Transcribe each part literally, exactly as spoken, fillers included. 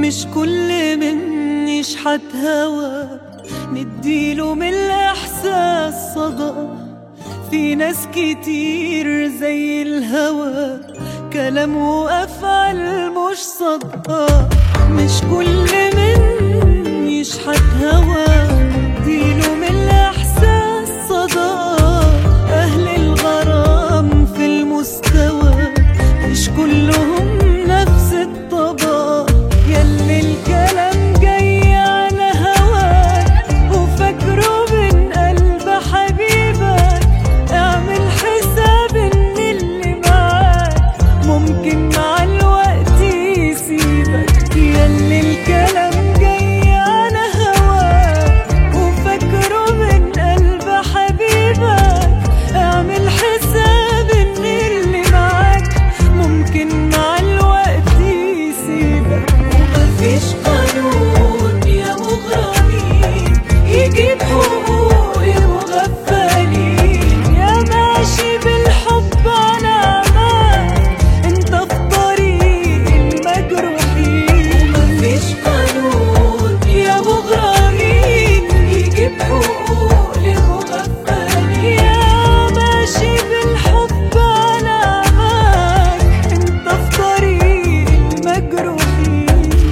مش كل من يشحت هوا نديله من الإحساس صدى. في ناس كتير زي الهوا كلام وأفعال مش صدقة. مش كل من يشحت هوا نديله من الإحساس صدى. أهل الغرام في المستوى مش كلهم نفس الطبع. ياللي الكلام جاي على هواك وفاكره من قلب حبيبك، اعمل حساب ان اللي معاك ممكن مع الوقت يسيبك. ياللي الكلام جاي على هواك وفاكره من قلب حبيبك، اعمل حساب ان اللي معاك ممكن مع الوقت يسيبك. ومفيش قانون يا مغرمين يجيب حقوق المغفلين. يا ماشي بالحب على امان انت في طريق المجروحين. ومفيش قانون يا مغرمين يجيب حقوق المغفلين. يا ماشي بالحب على امان انت في طريق المجروحين.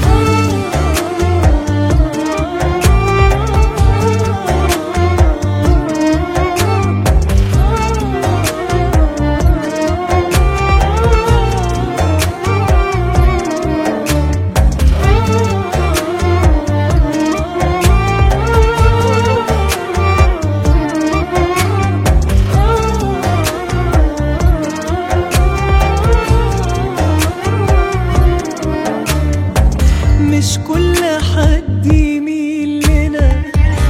مش كل حد يميل لنا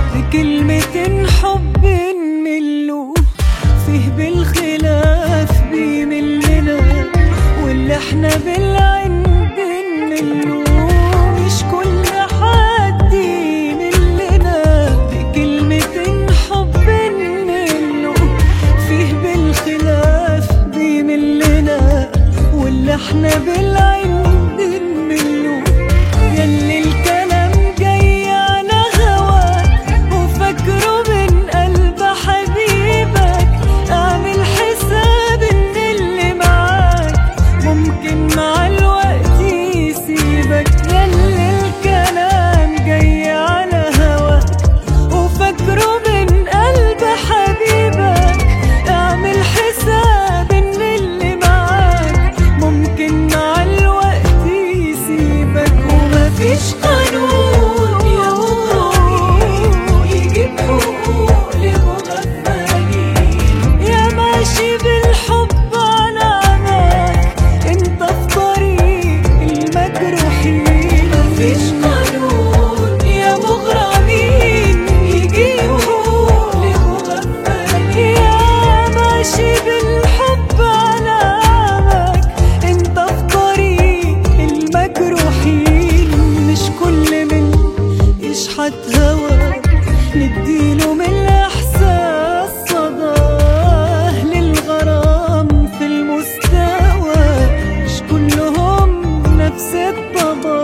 بكلمة حب نمله. فيه بالخلاف بيميل لنا واللي احنا بالعين بنمله. مش كل حد يميل لنا بكلمة حب نمله. فيه بالخلاف بيميل لنا واللي احنا بالعين بنمله. ياللي الكلام جاي على هواك وفاكره من قلب حبيبك، اعمل حساب ان اللي معاك ممكن مع الوقت يسيبك. ياللي الكلام جاي على هواك وفاكره من قلب حبيبك، اعمل حساب ان اللي معاك ممكن مع الوقت يسيبك. ومفيش قانون يا مغرمين يجيب حقوق لمغفلين. يا ماشي بالحب على امان انت في طريق المجروحين. مفيش قانون يا مغرمين يجيب حقوق لمغفلين. يا ماشي بالحب على امان انت في طريق المجروحين. مش كل من يشحت هوا نديله من الإحساس صدى. أهل الغرام في المستوى مش كلهم نفس الطبع.